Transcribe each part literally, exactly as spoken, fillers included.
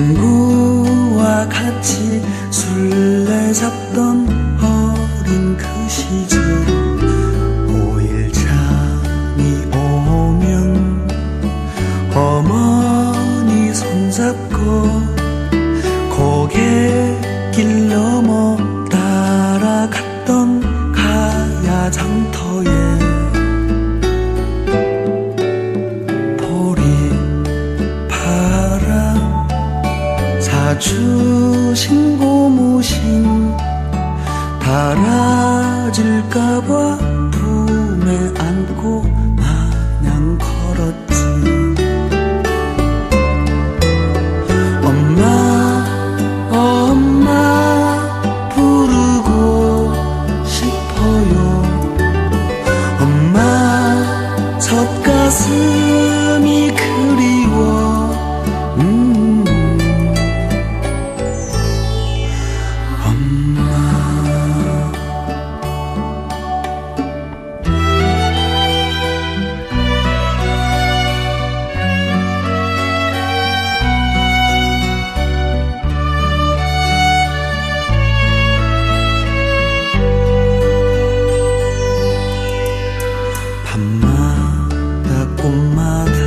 친구와 같이 술래 잡던 어린 그 시절, 오일장이 오면 어머니 손잡고 고갯길 넘어 따라갔던 가야장터에 보리파랑 사주신 고무신 달아질까봐 품에 안고 마냥 걸었지. 엄마 엄마 부르고 싶어요. 엄마 젖가슴이 그리워. 음. 엄마 밤마다 꽃마다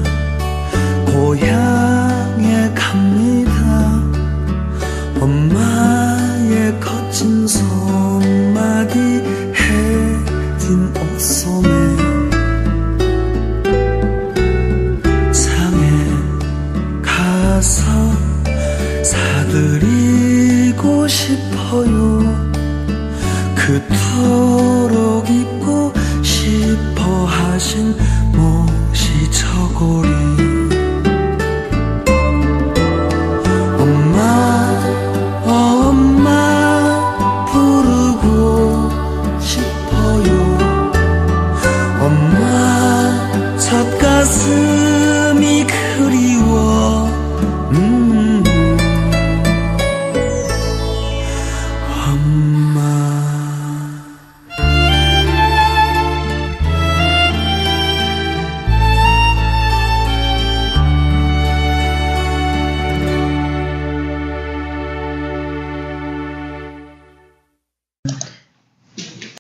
고향에 갑니다. 엄마의 거친 손마디 해진 옷소매 상에 가서 사드리고 싶어요. 그토록